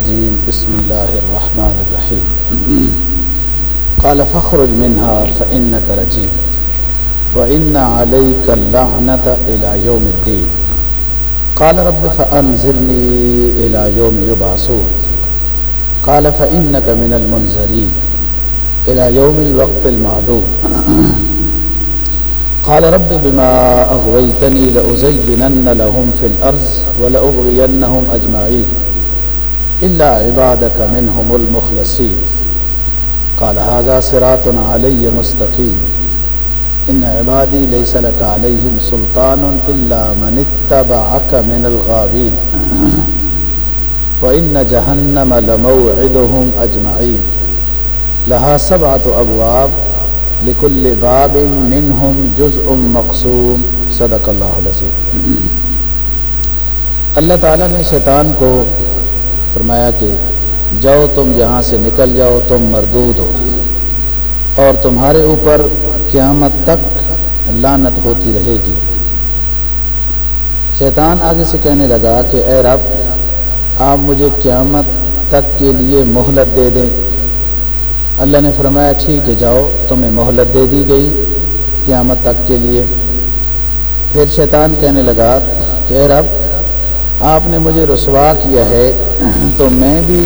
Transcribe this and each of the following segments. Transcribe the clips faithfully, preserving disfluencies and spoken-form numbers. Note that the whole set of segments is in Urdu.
الرجيم بسم الله الرحمن الرحيم قال فاخرج منها فإنك رجيم وإن عليك اللعنة إلى يوم الدين قال رب فأنظرني إلى يوم يبعثون قال فإنك من المنذرين إلى يوم الوقت المعلوم قال رب بما أغويتني لأزينن لهم في الأرض ولأغوينهم أجمعين إلا عبادك منهم المخلصين قال هذا صراط علي مستقيم إن عبادي ليس لك عليهم سلطان إلا من اتبعك من الغاوين وإن جهنم لموعدهم أجمعين لها سبعة أبواب لكل باب منهم جزء مقسوم صدق اللہ العظیم۔ اللہ تعالیٰ نے شیطان کو فرمایا کہ جاؤ تم یہاں سے نکل جاؤ، تم مردود ہو اور تمہارے اوپر قیامت تک لعنت ہوتی رہے گی۔ شیطان آگے سے کہنے لگا کہ اے رب آپ مجھے قیامت تک کے لیے مہلت دے دیں۔ اللہ نے فرمایا ٹھیک ہے جاؤ، تمہیں مہلت دے دی گئی قیامت تک کے لیے۔ پھر شیطان کہنے لگا کہ اے رب آپ نے مجھے رسوا کیا ہے تو میں بھی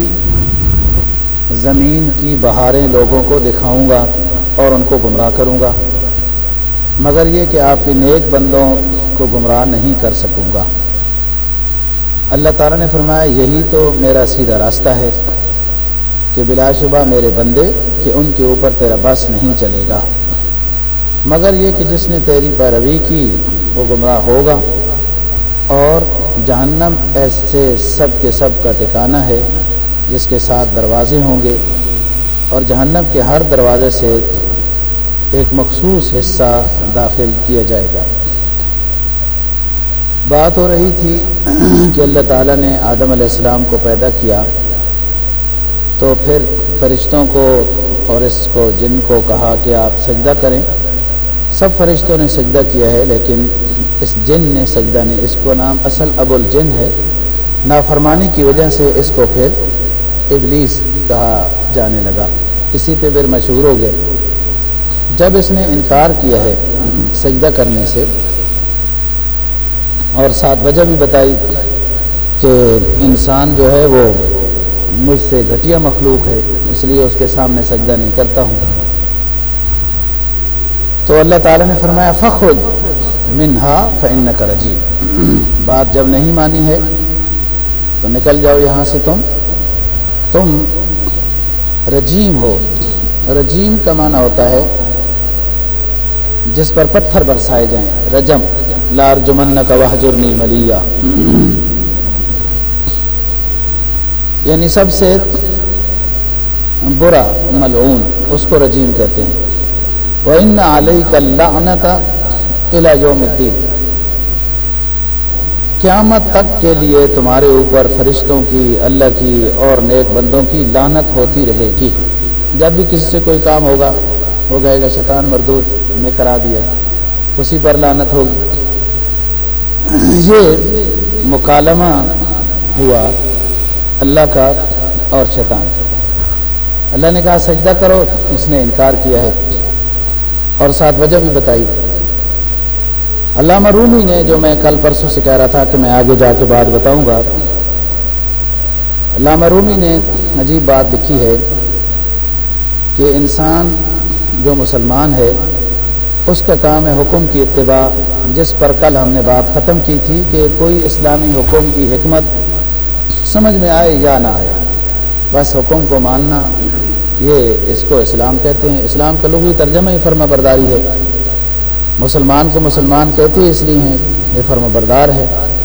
زمین کی بہاریں لوگوں کو دکھاؤں گا اور ان کو گمراہ کروں گا، مگر یہ کہ آپ کے نیک بندوں کو گمراہ نہیں کر سکوں گا۔ اللہ تعالیٰ نے فرمایا یہی تو میرا سیدھا راستہ ہے کہ بلا شبہ میرے بندے کہ ان کے اوپر تیرا بس نہیں چلے گا، مگر یہ کہ جس نے تیری پیروی کی وہ گمراہ ہوگا، اور جہنم ایسے سب کے سب کا ٹھکانہ ہے جس کے ساتھ دروازے ہوں گے، اور جہنم کے ہر دروازے سے ایک مخصوص حصہ داخل کیا جائے گا۔ بات ہو رہی تھی کہ اللہ تعالیٰ نے آدم علیہ السلام کو پیدا کیا تو پھر فرشتوں کو اور اس کو جن کو کہا کہ آپ سجدہ کریں۔ سب فرشتوں نے سجدہ کیا ہے، لیکن اس جن نے سجدہ نہیں، اس کو نام اصل ابو الجن ہے، نافرمانی کی وجہ سے اس کو پھر ابلیس کہا جانے لگا، اسی پہ پھر مشہور ہو گیا۔ جب اس نے انکار کیا ہے سجدہ کرنے سے اور ساتھ وجہ بھی بتائی کہ انسان جو ہے وہ مجھ سے گھٹیا مخلوق ہے، اس لیے اس کے سامنے سجدہ نہیں کرتا ہوں، تو اللہ تعالیٰ نے فرمایا فخرج منہا فإنک رجیم۔ بات جب نہیں مانی ہے تو نکل جاؤ یہاں سے، تم تم رجیم ہو۔ رجیم کا معنی ہوتا ہے جس پر پتھر برسائے جائیں، رجم، لارجمنک وہجرنی ملیا، یعنی سب سے برا ملعون، اس کو رجیم کہتے ہیں۔ وَإِنَّ عَلَيْكَ اللَّعْنَةَ إِلَى يَوْمِ الدِّينِ، قیامت تک کے لیے تمہارے اوپر فرشتوں کی، اللہ کی اور نیک بندوں کی لعنت ہوتی رہے گی۔ جب بھی کسی سے کوئی کام ہوگا وہ کہے گا شیطان مردود نے کرا دیا، اسی پر لعنت ہوگی۔ یہ مکالمہ ہوا اللہ کا اور شیطان کا۔ اللہ نے کہا سجدہ کرو، اس نے انکار کیا ہے اور ساتھ وجہ بھی بتائی۔ علامہ رومی نے، جو میں کل پرسوں سے کہہ رہا تھا کہ میں آگے جا کے بات بتاؤں گا، علامہ رومی نے عجیب بات لکھی ہے کہ انسان جو مسلمان ہے اس کا کام ہے حکم کی اتباع، جس پر کل ہم نے بات ختم کی تھی کہ کوئی اسلامی حکم کی حکمت سمجھ میں آئے یا نہ آئے، بس حکم کو ماننا، یہ اس کو اسلام کہتے ہیں۔ اسلام کا لغوی ترجمہ ہی فرما برداری ہے۔ مسلمان کو مسلمان کہتے اس لیے ہیں یہ فرما بردار ہے۔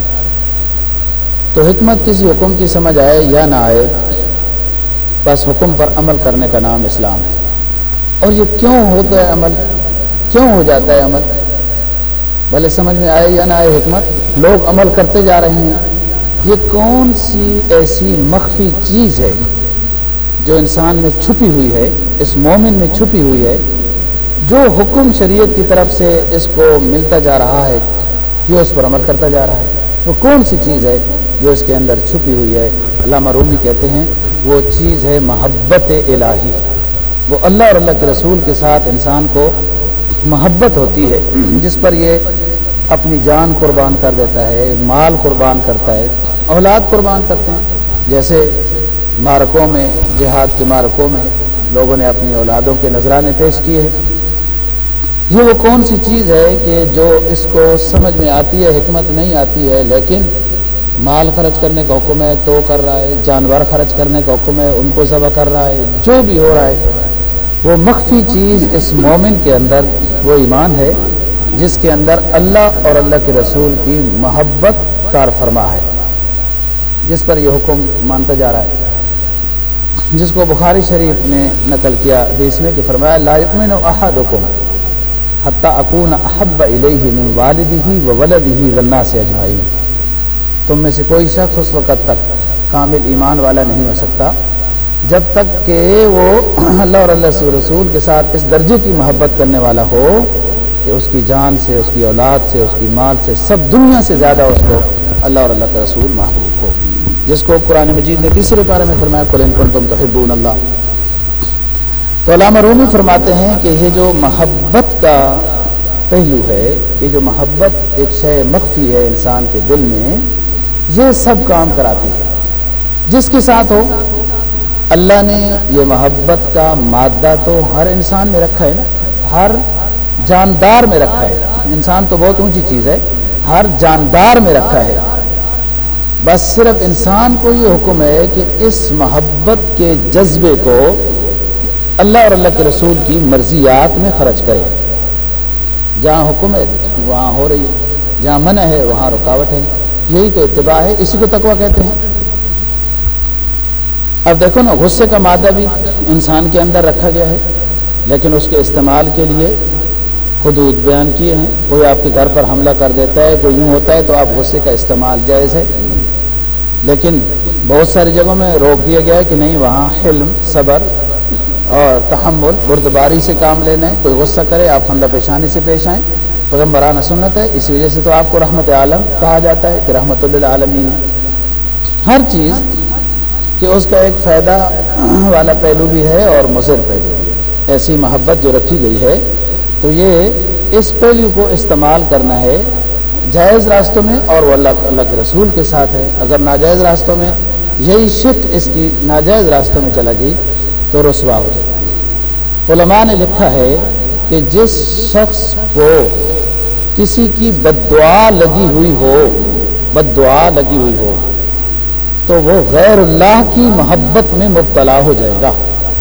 تو حکمت کسی حکم کی سمجھ آئے یا نہ آئے، بس حکم پر عمل کرنے کا نام اسلام ہے۔ اور یہ کیوں ہوتا ہے عمل، کیوں ہو جاتا ہے عمل، بھلے سمجھ میں آئے یا نہ آئے حکمت، لوگ عمل کرتے جا رہے ہیں۔ یہ کون سی ایسی مخفی چیز ہے جو انسان میں چھپی ہوئی ہے، اس مومن میں چھپی ہوئی ہے، جو حکم شریعت کی طرف سے اس کو ملتا جا رہا ہے، یہ اس پر عمل کرتا جا رہا ہے؟ وہ کون سی چیز ہے جو اس کے اندر چھپی ہوئی ہے علامہ رومی کہتے ہیں وہ چیز ہے محبت الہی. وہ اللہ اور اللہ کے رسول کے ساتھ انسان کو محبت ہوتی ہے جس پر یہ اپنی جان قربان کر دیتا ہے، مال قربان کرتا ہے، اولاد قربان کرتے ہیں. جیسے معرکوں میں، جہاد کے معرکوں میں لوگوں نے اپنی اولادوں کے نذرانے پیش کیے ہیں. یہ وہ کون سی چیز ہے کہ جو اس کو سمجھ میں آتی ہے، حکمت نہیں آتی ہے، لیکن مال خرچ کرنے کا حکم ہے تو کر رہا ہے، جانور خرچ کرنے کا حکم ہے ان کو ذبح کر رہا ہے. جو بھی ہو رہا ہے وہ مخفی چیز اس مومن کے اندر وہ ایمان ہے جس کے اندر اللہ اور اللہ کے رسول کی محبت کار فرما ہے، جس پر یہ حکم مانتا جا رہا ہے، جس کو بخاری شریف نے نقل کیا حدیث میں کہ فرمایا لا یؤمن احدکم حتی اکون احب الیہ من والدہ وولدہ والناس اجمعین. تم میں سے کوئی شخص اس وقت تک کامل ایمان والا نہیں ہو سکتا جب تک کہ وہ اللہ اور اللہ کے رسول کے ساتھ اس درجے کی محبت کرنے والا ہو کہ اس کی جان سے، اس کی اولاد سے، اس کی مال سے، سب دنیا سے زیادہ اس کو اللہ اور اللہ کا رسول محبوب ہو، جس کو قرآن مجید نے تیسرے پارے میں فرمایا قل ان کنتم تحبون اللہ. تو علامہ رومی فرماتے ہیں کہ یہ جو محبت کا پہلو ہے، یہ جو محبت ایک شے مخفی ہے انسان کے دل میں، یہ سب کام کراتی ہے جس کے ساتھ ہو. اللہ نے یہ محبت کا مادہ تو ہر انسان میں رکھا ہے نا، ہر جاندار میں رکھا ہے. انسان تو بہت اونچی چیز ہے، ہر جاندار میں رکھا ہے. بس صرف انسان کو یہ حکم ہے کہ اس محبت کے جذبے کو اللہ اور اللہ کے رسول کی مرضیات میں خرچ کرے. جہاں حکم ہے وہاں ہو رہی ہے، جہاں منع ہے وہاں رکاوٹ ہے. یہی تو اتباع ہے، اسی کو تقویٰ کہتے ہیں. اب دیکھو نا، غصے کا مادہ بھی انسان کے اندر رکھا گیا ہے، لیکن اس کے استعمال کے لیے حدود بیان کیے ہیں. کوئی آپ کے گھر پر حملہ کر دیتا ہے، کوئی یوں ہوتا ہے تو آپ غصے کا استعمال جائز ہے، لیکن بہت ساری جگہوں میں روک دیا گیا ہے کہ نہیں، وہاں حلم، صبر اور تحمل، بردباری سے کام لینا ہے. کوئی غصہ کرے آپ خندہ پیشانی سے پیش آئیں، پیغمبرانہ سنت ہے. اسی وجہ سے تو آپ کو رحمت عالم کہا جاتا ہے کہ رحمت للعالمین. ہر چیز کہ اس کا ایک فائدہ والا پہلو بھی ہے اور مضر پہلو بھی ہے. ایسی محبت جو رکھی گئی ہے تو یہ اس پہلو کو استعمال کرنا ہے جائز راستوں میں، اور وہ اللہ اللہ کے رسول کے ساتھ ہے. اگر ناجائز راستوں میں یہی شک اس کی ناجائز راستوں میں چلا گئی تو رسوا ہو جائے. علماء نے لکھا ہے کہ جس شخص کو کسی کی بد دعا لگی ہوئی ہو بد دعا لگی ہوئی ہو تو وہ غیر اللہ کی محبت میں مبتلا ہو جائے گا،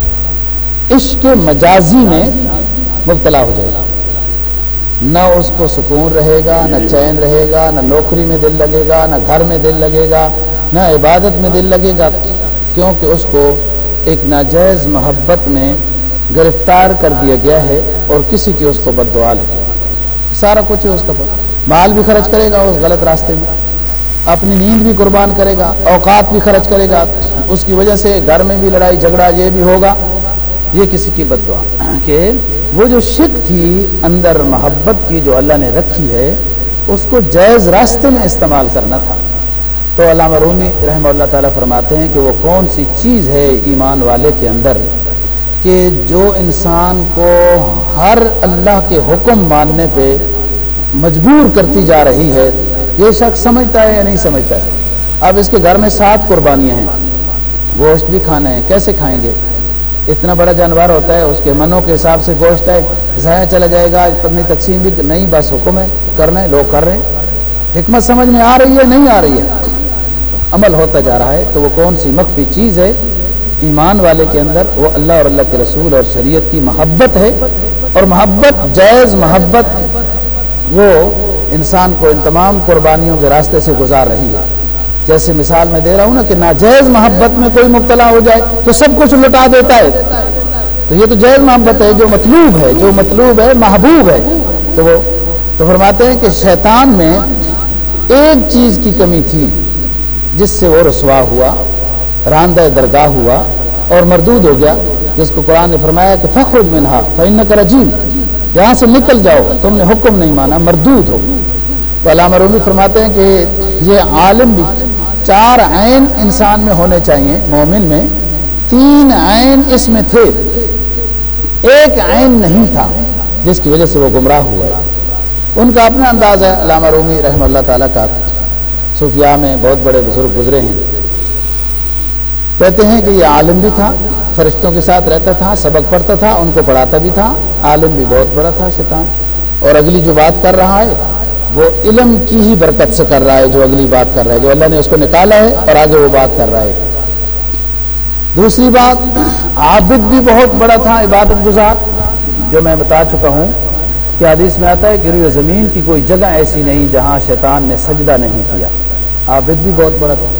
عشق مجازی میں مبتلا ہو جائے گا. نہ اس کو سکون رہے گا، نہ چین رہے گا، نہ نوکری میں دل لگے گا، نہ گھر میں دل لگے گا، نہ عبادت میں دل لگے گا، کیونکہ اس کو ایک ناجائز محبت میں گرفتار کر دیا گیا ہے اور کسی کی اس کو بد دعا لگے. سارا کچھ ہے اس کا، مال بھی خرچ کرے گا اس غلط راستے میں، اپنی نیند بھی قربان کرے گا، اوقات بھی خرچ کرے گا، اس کی وجہ سے گھر میں بھی لڑائی جھگڑا یہ بھی ہوگا. یہ کسی کی بد دعا کہ وہ جو شک تھی اندر محبت کی جو اللہ نے رکھی ہے اس کو جائز راستے میں استعمال کرنا تھا. تو علامہ رومی رحمہ اللہ تعالیٰ فرماتے ہیں کہ وہ کون سی چیز ہے ایمان والے کے اندر کہ جو انسان کو ہر اللہ کے حکم ماننے پہ مجبور کرتی جا رہی ہے. یہ شخص سمجھتا ہے یا نہیں سمجھتا ہے؟ اب اس کے گھر میں سات قربانیاں ہیں، گوشت بھی کھانا ہے، کیسے کھائیں گے؟ اتنا بڑا جانور ہوتا ہے، اس کے منوں کے حساب سے گوشت ہے، ضائع چلا جائے گا، پتنی تقسیم بھی نہیں، بس حکم ہے کرنا ہے، لوگ کر رہے ہیں. حکمت سمجھ میں آ رہی ہے نہیں آ رہی ہے، عمل ہوتا جا رہا ہے. تو وہ کون سی مخفی چیز ہے ایمان والے کے اندر؟ وہ اللہ اور اللہ کے رسول اور شریعت کی محبت ہے. اور محبت، جائز محبت، وہ انسان کو ان تمام قربانیوں کے راستے سے گزار رہی ہے. جیسے مثال میں دے رہا ہوں نا کہ ناجائز محبت میں کوئی مبتلا ہو جائے تو سب کچھ لٹا دیتا ہے. تو یہ تو جائز محبت ہے جو مطلوب ہے، جو مطلوب ہے، محبوب ہے. تو وہ تو فرماتے ہیں کہ شیطان میں ایک چیز کی کمی تھی جس سے وہ رسوا ہوا، راندہ درگاہ ہوا اور مردود ہو گیا، جس کو قرآن نے فرمایا کہ فخرج منہا فإنک رجیم، یہاں سے نکل جاؤ، تم نے حکم نہیں مانا، مردود ہو. تو علامہ رومی فرماتے ہیں کہ یہ عالم بھی چار عین انسان میں ہونے چاہیے، مومن میں تین عین اس میں تھے، ایک عین نہیں تھا جس کی وجہ سے وہ گمراہ ہوا ہے۔ ان کا اپنا انداز ہے، علامہ رومی رحمہ اللہ تعالیٰ کا، صوفیاء میں بہت بڑے بزرگ گزرے ہیں، کہتے ہیں کہ یہ عالم بھی تھا، فرشتوں کے ساتھ رہتا تھا، سبق پڑھتا تھا، ان کو پڑھاتا بھی تھا، عالم بھی بہت بڑا تھا شیطان، اور اگلی جو بات کر رہا ہے وہ علم کی ہی برکت سے کر رہا ہے، جو اگلی بات کر رہا ہے، جو اللہ نے اس کو نکالا ہے اور آگے وہ بات کر رہا ہے۔ دوسری بات، عابد بھی بہت بڑا تھا، عبادت گزار، جو میں بتا چکا ہوں کہ حدیث میں آتا ہے کہ روئے زمین کی کوئی جگہ ایسی نہیں جہاں شیطان نے سجدہ نہیں کیا، عابد بھی بہت بڑا تھا۔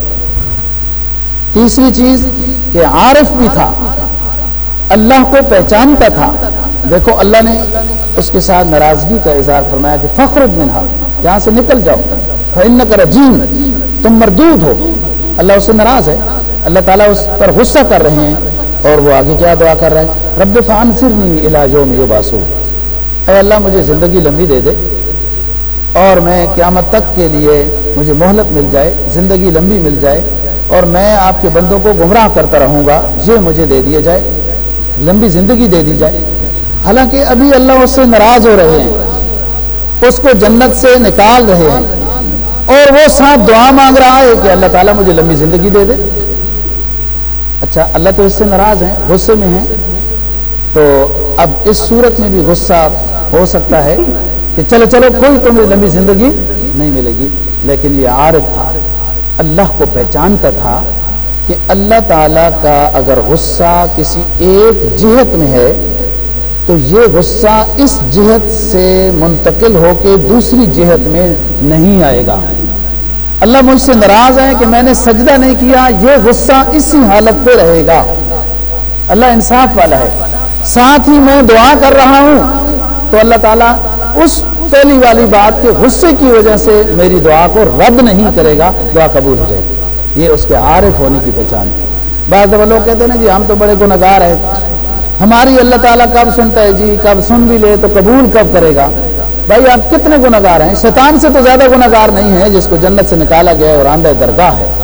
تیسری چیز کہ عارف بھی تھا، اللہ کو پہچانتا تھا۔ دیکھو اللہ نے اس کے ساتھ ناراضگی کا اظہار فرمایا کہ فخرج منہا، یہاں سے نکل جاؤ، فإنک رجیم، تم مردود ہو۔ اللہ اس سے ناراض ہے، اللہ تعالیٰ اس پر غصہ کر رہے ہیں، اور وہ آگے کیا دعا کر رہے ہیں؟ رب فانصرنی الی یوم یبعثون، اے اللہ مجھے زندگی لمبی دے دے اور میں قیامت تک کے لیے مجھے مہلت مل جائے، زندگی لمبی مل جائے، اور میں آپ کے بندوں کو گمراہ کرتا رہوں گا، یہ مجھے دے دیا جائے، لمبی زندگی دے دی جائے۔ حالانکہ ابھی اللہ اس سے ناراض ہو رہے ہیں، اس کو جنت سے نکال رہے ہیں، اور وہ ساتھ دعا مانگ رہا ہے کہ اللہ تعالیٰ مجھے لمبی زندگی دے دے۔ اچھا اللہ تو اس سے ناراض ہیں، غصے میں ہیں، تو اب اس صورت میں بھی غصہ ہو سکتا ہے کہ چلو چلو کوئی تمہیں لمبی زندگی نہیں ملے گی، لیکن یہ عارف تھا، اللہ کو پہچانتا تھا کہ اللہ تعالیٰ کا اگر غصہ کسی ایک جہت میں ہے تو یہ غصہ اس جہت سے منتقل ہو کے دوسری جہت میں نہیں آئے گا۔ اللہ مجھ سے ناراض ہے کہ میں نے سجدہ نہیں کیا، یہ غصہ اسی حالت پہ رہے گا۔ اللہ انصاف والا ہے، ساتھ ہی میں دعا کر رہا ہوں تو اللہ تعالیٰ اس پہلی والی بات کے غصے کی وجہ سے میری دعا کو رد نہیں کرے گا، دعا قبول ہو جائے گی۔ یہ اس کے عارف ہونے کی پہچان ہے۔ بعض دفعہ لوگ کہتے ہیں جی ہم تو بڑے گنہگار ہیں، ہماری اللہ تعالیٰ کب سنتا ہے جی، کب سن بھی لے تو قبول کب کرے گا؟ بھائی آپ کتنے گنہگار ہیں؟ شیطان سے تو زیادہ گنہگار نہیں ہے جس کو جنت سے نکالا گیا ہے اور آندہ درگاہ ہے،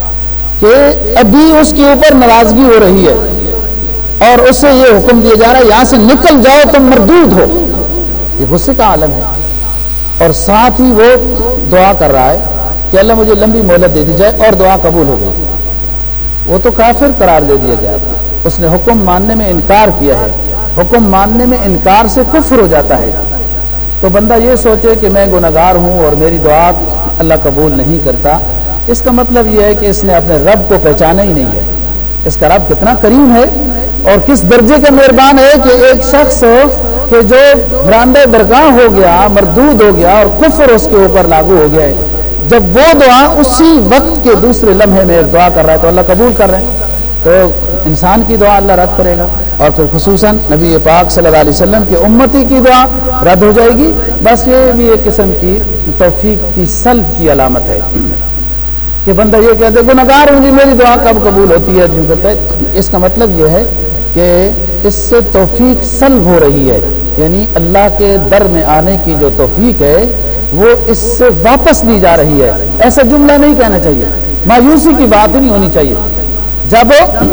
کہ ابھی اس کے اوپر ناراضگی ہو رہی ہے اور اس سے یہ حکم دیا جا رہا ہے یہاں سے نکل جاؤ تم مردود ہو۔ یہ غصے کا عالم ہے، اور ساتھ ہی وہ دعا کر رہا ہے کہ اللہ مجھے لمبی مہلت دے دی جائے، اور دعا قبول ہو گئی۔ وہ تو کافر قرار دے دیا گیا، اس نے حکم ماننے میں انکار کیا ہے، حکم ماننے میں انکار سے کفر ہو جاتا ہے۔ تو بندہ یہ سوچے کہ میں گنہگار ہوں اور میری دعا اللہ قبول نہیں کرتا، اس کا مطلب یہ ہے کہ اس نے اپنے رب کو پہچانا ہی نہیں ہے۔ اس کا رب کتنا کریم ہے اور کس درجے کا مہربان ہے کہ ایک شخص کہ جو براندہ درگاہ ہو گیا، مردود ہو گیا اور کفر اس کے اوپر لاگو ہو گیا ہے، جب وہ دعا اسی وقت کے دوسرے لمحے میں ایک دعا کر رہا ہے تو اللہ قبول کر رہے ہیں، تو انسان کی دعا اللہ رد کرے گا، اور پھر خصوصاً نبی پاک صلی اللہ علیہ وسلم کی امتی کی دعا رد ہو جائے گی۔ بس یہ بھی ایک قسم کی توفیق کی سلب کی علامت ہے کہ بندہ یہ کہتے گنہگار ہوں جی میری دعا کب قبول ہوتی ہے، جو کہتا ہے، اس کا مطلب یہ ہے کہ اس سے توفیق سلب ہو رہی ہے، یعنی اللہ کے در میں آنے کی جو توفیق ہے وہ اس سے واپس لی جا رہی ہے۔ ایسا جملہ نہیں کہنا چاہیے، مایوسی کی بات نہیں ہونی چاہیے۔ جب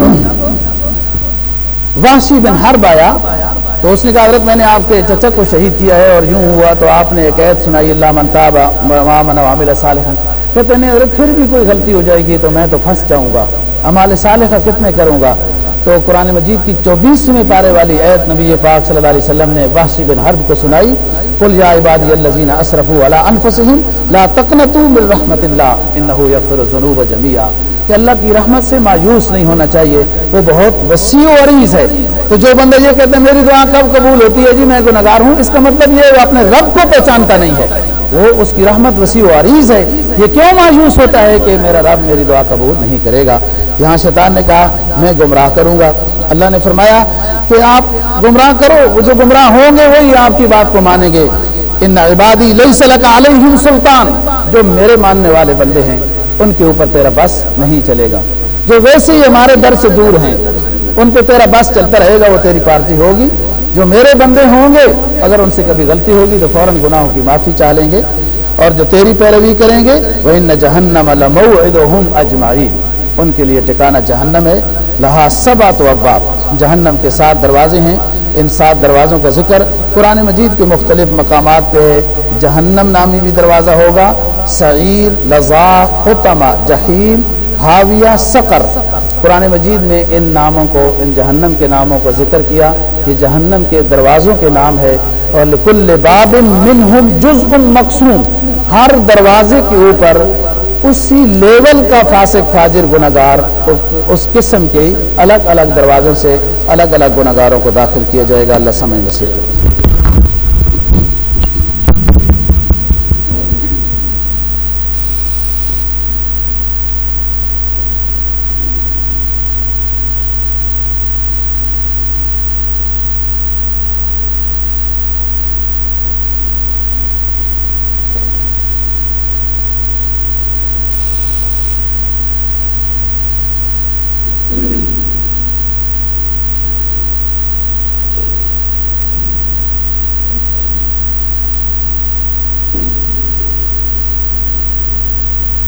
وحشی بن حرب آیا تو اس نے کہا حضرت میں نے آپ کے چچا کو شہید کیا ہے اور یوں ہوا، تو آپ نے ایک آیت سنائی اللہ من تاب وآمن وعمل صالحا، کہتے ہیں حضرت پھر بھی کوئی غلطی ہو جائے گی تو میں تو پھنس جاؤں گا، اعمال صالحہ کتنے کروں گا؟ تو قرآن مجید کی چوبیسویں پارے والی آیت نبی پاک صلی اللہ علیہ وسلم نے وحشی بن حرب کو سنائی، قل یا عبادی الذین اسرفوا علی انفسہم لا تقنطوا من رحمت اللہ انہ یغفر الذنوب جميعا، کہ اللہ کی رحمت سے مایوس نہیں ہونا چاہیے، وہ بہت وسیع و عریض ہے۔ تو جو بندہ یہ کہتا ہے میری دعا کب قبول ہوتی ہے جی میں گنہگار ہوں، اس کا مطلب یہ وہ اپنے رب کو پہچانتا نہیں ہے، وہ اس کی رحمت وسیع و عریض ہے، یہ کیوں مایوس ہوتا ہے کہ میرا رب میری دعا قبول نہیں کرے گا؟ یہاں شیطان نے کہا میں گمراہ کروں گا، اللہ نے فرمایا کہ آپ گمراہ کرو، وہ جو گمراہ ہوں گے وہی آپ کی بات کو مانیں گے۔ ان عبادی لیس لک علیہم سلطان، جو میرے ماننے والے بندے ہیں ان کے اوپر تیرا بس نہیں چلے گا، جو ویسے ہی ہمارے در سے دور ہیں ان پہ تیرا بس چلتا رہے گا، وہ تیری پارٹی ہوگی۔ جو میرے بندے ہوں گے اگر ان سے کبھی غلطی ہوگی تو فوراً گناہوں کی معافی چاہ لیں گے، اور جو تیری پیروی کریں گے وَإِنَّ جَهَنَّمَ لَمَوْعِدُهُمْ أَجْمَعِينَ، ان کے لیے ٹھکانہ جہنم ہے، لہا سبعۃ ابواب، جہنم کے سات دروازے ہیں، ان سات دروازوں کا ذکر قرآن مجید کے مختلف مقامات پہ ہے۔ جہنم نامی بھی دروازہ ہوگا، سعیر، لظا، حطمہ، جہیم، حاویہ، سقر۔ قرآن مجید میں ان ناموں کو، ان جہنم کے ناموں کا ذکر کیا کہ جہنم کے دروازوں کے نام ہے، اور لکل باب منہم جزء مقسوم، ہر دروازے کے اوپر اسی لیول کا فاسق فاجر گناہگار اس قسم کے الگ الگ دروازوں سے الگ الگ گناہگاروں کو داخل کیا جائے گا۔ اللہ سمجھ نصیب۔